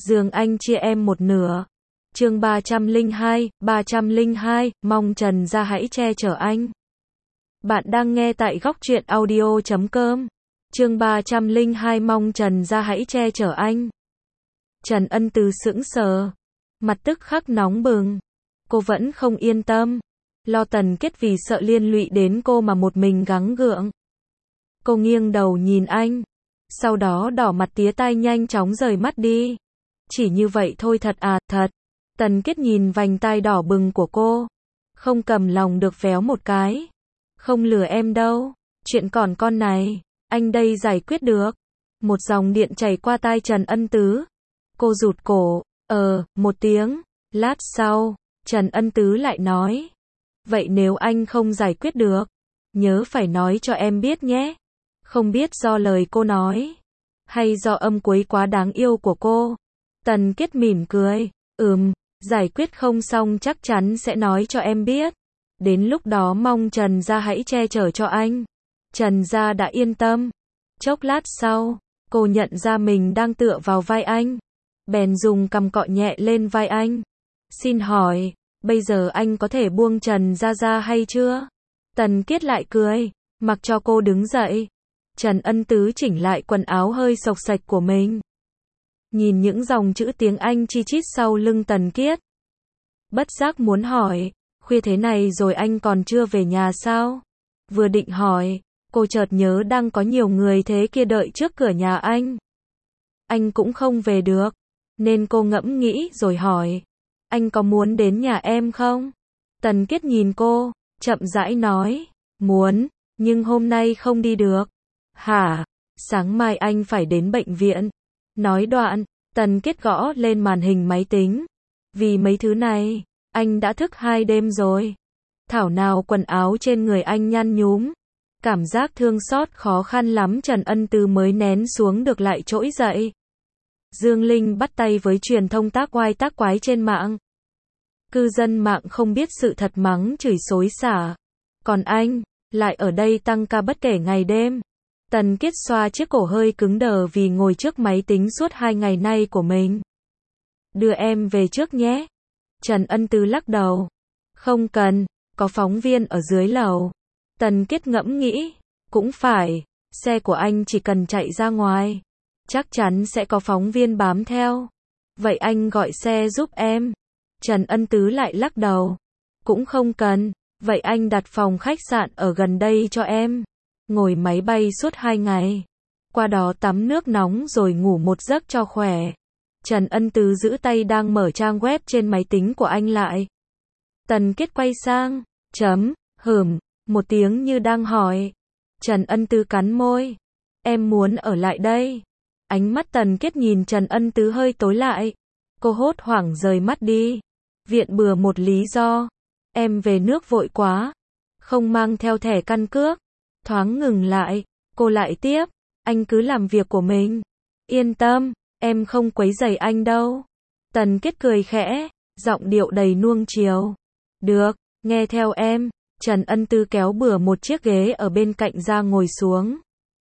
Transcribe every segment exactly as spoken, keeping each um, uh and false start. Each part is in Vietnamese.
giường anh chia em một nửa. Chương ba trăm lẻ hai, ba trăm lẻ hai, mong Trần Gia hãy che chở anh. Bạn đang nghe tại góc truyện audio chấm com. Chương ba trăm lẻ hai, mong Trần Gia hãy che chở anh. Trần Ân Từ sững sờ, mặt tức khắc nóng bừng. Cô vẫn không yên tâm, lo Tần Kết vì sợ liên lụy đến cô mà một mình gắng gượng. Cô nghiêng đầu nhìn anh, sau đó đỏ mặt tía tai nhanh chóng rời mắt đi. Chỉ như vậy thôi thật à, thật. Tần Kết nhìn vành tai đỏ bừng của cô, không cầm lòng được véo một cái. Không lừa em đâu, chuyện còn con này, anh đây giải quyết được. Một dòng điện chảy qua tai Trần Ân Tứ. Cô rụt cổ, ờ, một tiếng. Lát sau, Trần Ân Tứ lại nói, vậy nếu anh không giải quyết được, nhớ phải nói cho em biết nhé. Không biết do lời cô nói, hay do âm cuối quá đáng yêu của cô. Tần Kết mỉm cười, ừm, giải quyết không xong chắc chắn sẽ nói cho em biết. Đến lúc đó mong Trần Gia hãy che chở cho anh. Trần Gia đã yên tâm. Chốc lát sau, cô nhận ra mình đang tựa vào vai anh. Bèn dùng cằm cọ nhẹ lên vai anh. Xin hỏi, bây giờ anh có thể buông Trần Gia ra hay chưa? Tần Kết lại cười, mặc cho cô đứng dậy. Trần Ân Tứ chỉnh lại quần áo hơi xộc xạch của mình. Nhìn những dòng chữ tiếng Anh chi chít sau lưng Tần Kết. Bất giác muốn hỏi, khuya thế này rồi anh còn chưa về nhà sao? Vừa định hỏi, cô chợt nhớ đang có nhiều người thế kia đợi trước cửa nhà anh. Anh cũng không về được, nên cô ngẫm nghĩ rồi hỏi, anh có muốn đến nhà em không? Tần Kết nhìn cô, chậm rãi nói, muốn, nhưng hôm nay không đi được. Hả? Sáng mai anh phải đến bệnh viện. Nói đoạn, Tần Kết gõ lên màn hình máy tính. Vì mấy thứ này, anh đã thức hai đêm rồi. Thảo nào quần áo trên người anh nhăn nhúm. Cảm giác thương xót khó khăn lắm Trần Ân Từ mới nén xuống được lại trỗi dậy. Dương Linh bắt tay với truyền thông tác oai tác quái trên mạng. Cư dân mạng không biết sự thật mắng chửi xối xả. Còn anh, lại ở đây tăng ca bất kể ngày đêm. Tần Kết xoa chiếc cổ hơi cứng đờ vì ngồi trước máy tính suốt hai ngày nay của mình. Đưa em về trước nhé. Trần Ân Từ lắc đầu. Không cần, có phóng viên ở dưới lầu. Tần Kết ngẫm nghĩ, cũng phải, xe của anh chỉ cần chạy ra ngoài, chắc chắn sẽ có phóng viên bám theo. Vậy anh gọi xe giúp em. Trần Ân Tứ lại lắc đầu. Cũng không cần, vậy anh đặt phòng khách sạn ở gần đây cho em. Ngồi máy bay suốt hai ngày. Qua đó tắm nước nóng rồi ngủ một giấc cho khỏe. Trần Ân Tứ giữ tay đang mở trang web trên máy tính của anh lại. Tần Kết quay sang, chấm, hửm, một tiếng như đang hỏi. Trần Ân Tứ cắn môi. Em muốn ở lại đây. Ánh mắt Tần Kết nhìn Trần Ân Tứ hơi tối lại. Cô hốt hoảng rời mắt đi. Viện bừa một lý do. Em về nước vội quá. Không mang theo thẻ căn cước. Thoáng ngừng lại, cô lại tiếp. Anh cứ làm việc của mình. Yên tâm, em không quấy rầy anh đâu. Tần Kết cười khẽ, giọng điệu đầy nuông chiều. Được, nghe theo em. Trần Ân Tư kéo bừa một chiếc ghế ở bên cạnh ra ngồi xuống.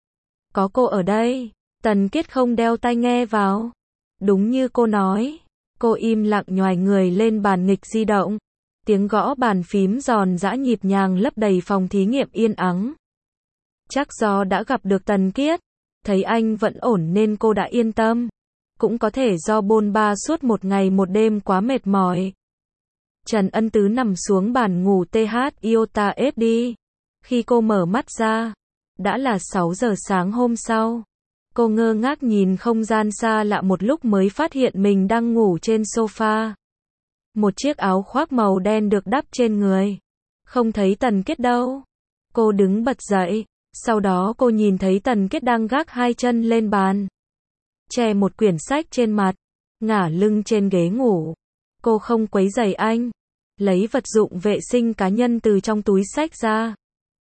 Có cô ở đây. Tần Kết không đeo tai nghe vào. Đúng như cô nói. Cô im lặng nhoài người lên bàn nghịch di động. Tiếng gõ bàn phím giòn giã nhịp nhàng lấp đầy phòng thí nghiệm yên ắng. Chắc do đã gặp được Tần Kết, thấy anh vẫn ổn nên cô đã yên tâm. Cũng có thể do bôn ba suốt một ngày một đêm quá mệt mỏi. Trần Ân Tứ nằm xuống bàn ngủ tê hát iota ép đi. Khi cô mở mắt ra, đã là sáu giờ sáng hôm sau. Cô ngơ ngác nhìn không gian xa lạ một lúc mới phát hiện mình đang ngủ trên sofa. Một chiếc áo khoác màu đen được đắp trên người. Không thấy Tần Kết đâu. Cô đứng bật dậy. Sau đó cô nhìn thấy Tần Kết đang gác hai chân lên bàn. Che một quyển sách trên mặt. Ngả lưng trên ghế ngủ. Cô không quấy rầy anh. Lấy vật dụng vệ sinh cá nhân từ trong túi sách ra.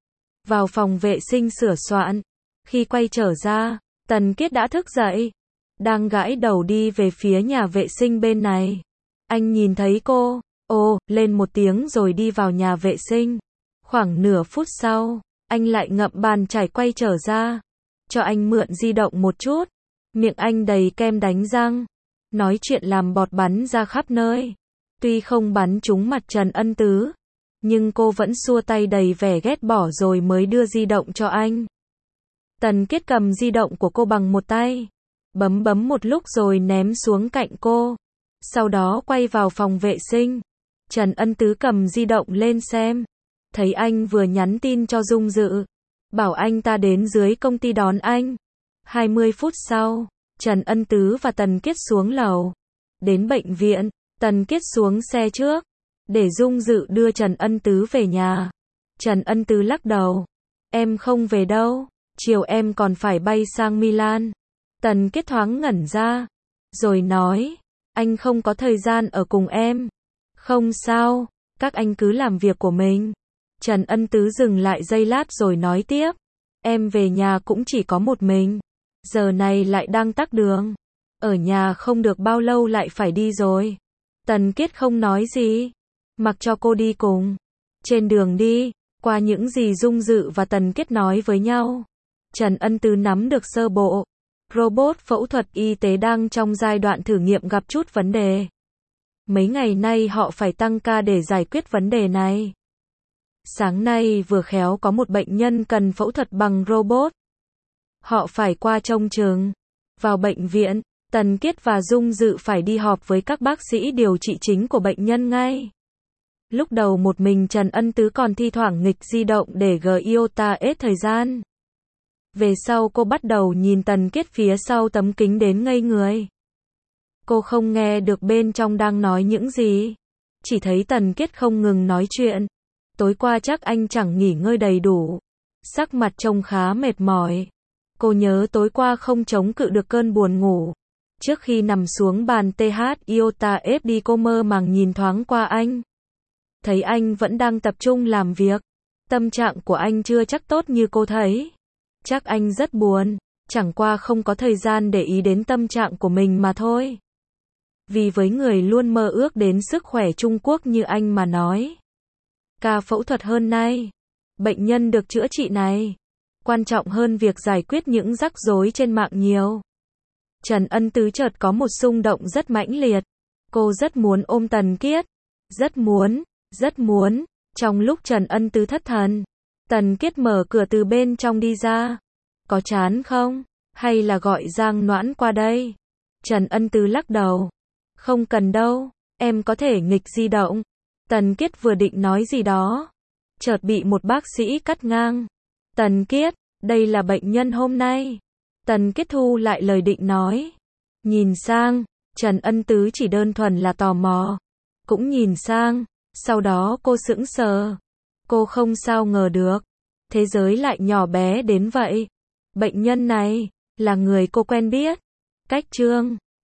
Vào phòng vệ sinh sửa soạn. Khi quay trở ra, Tần Kết đã thức dậy. Đang gãi đầu đi về phía nhà vệ sinh bên này. Anh nhìn thấy cô. Ồ, lên một tiếng rồi đi vào nhà vệ sinh. Khoảng nửa phút sau, anh lại ngậm bàn chải quay trở ra. Cho anh mượn di động một chút. Miệng anh đầy kem đánh răng. nói chuyện làm bọt bắn ra khắp nơi. Tuy không bắn trúng mặt Trần Ân Tứ, nhưng cô vẫn xua tay đầy vẻ ghét bỏ rồi mới đưa di động cho anh. Tần Kiết cầm di động của cô bằng một tay, bấm bấm một lúc rồi ném xuống cạnh cô. Sau đó quay vào phòng vệ sinh. Trần Ân Tứ cầm di động lên xem, thấy anh vừa nhắn tin cho Dung Dự, bảo anh ta đến dưới công ty đón anh. hai mươi phút sau, Trần Ân Tứ và Tần Kiết xuống lầu. Đến bệnh viện, Tần Kiết xuống xe trước, để Dung Dự đưa Trần Ân Tứ về nhà. Trần Ân Tứ lắc đầu. Em không về đâu, chiều em còn phải bay sang Milan. Tần Kiết thoáng ngẩn ra, rồi nói, anh không có thời gian ở cùng em. Không sao, các anh cứ làm việc của mình. Trần Ân Tứ dừng lại giây lát rồi nói tiếp, em về nhà cũng chỉ có một mình. Giờ này lại đang tắc đường. Ở nhà không được bao lâu lại phải đi rồi. Tần Kiết không nói gì, mặc cho cô đi cùng. Trên đường đi, qua những gì Dung Dự và Tần Kiết nói với nhau, Trần Ân Tứ nắm được sơ bộ. Robot phẫu thuật y tế đang trong giai đoạn thử nghiệm gặp chút vấn đề. Mấy ngày nay họ phải tăng ca để giải quyết vấn đề này. Sáng nay vừa khéo có một bệnh nhân cần phẫu thuật bằng robot. Họ phải qua trông chừng. Vào bệnh viện, Tần Kiết và Dung Dự phải đi họp với các bác sĩ điều trị chính của bệnh nhân ngay. Lúc đầu một mình Trần Ân Tứ còn thi thoảng nghịch di động để giota ết thời gian. Về sau cô bắt đầu nhìn Tần Kiết phía sau tấm kính đến ngây người. Cô không nghe được bên trong đang nói những gì. Chỉ thấy Tần Kiết không ngừng nói chuyện. Tối qua chắc anh chẳng nghỉ ngơi đầy đủ. Sắc mặt trông khá mệt mỏi. Cô nhớ tối qua không chống cự được cơn buồn ngủ. Trước khi nằm xuống bàn tê hát iota ép đi cô mơ màng nhìn thoáng qua anh. Thấy anh vẫn đang tập trung làm việc. Tâm trạng của anh chưa chắc tốt như cô thấy. Chắc anh rất buồn, chẳng qua không có thời gian để ý đến tâm trạng của mình mà thôi. Vì với người luôn mơ ước đến sức khỏe Trung Quốc như anh mà nói, ca phẫu thuật hơn nay, bệnh nhân được chữa trị này, quan trọng hơn việc giải quyết những rắc rối trên mạng nhiều. Trần Ân Tứ chợt có một xung động rất mãnh liệt. Cô rất muốn ôm Tần Kiết. Rất muốn, rất muốn. Trong lúc Trần Ân Tứ thất thần, Tần Kiết mở cửa từ bên trong đi ra. Có chán không? Hay là gọi Giang Noãn qua đây? Trần Ân Tứ lắc đầu. Không cần đâu, em có thể nghịch di động. Tần Kiết vừa định nói gì đó, chợt bị một bác sĩ cắt ngang. Tần Kiết, đây là bệnh nhân hôm nay. Tần Kiết thu lại lời định nói. Nhìn sang, Trần Ân Tứ chỉ đơn thuần là tò mò. Cũng nhìn sang, sau đó cô sững sờ. Cô không sao ngờ được, thế giới lại nhỏ bé đến vậy. Bệnh nhân này, là người cô quen biết. Cách chương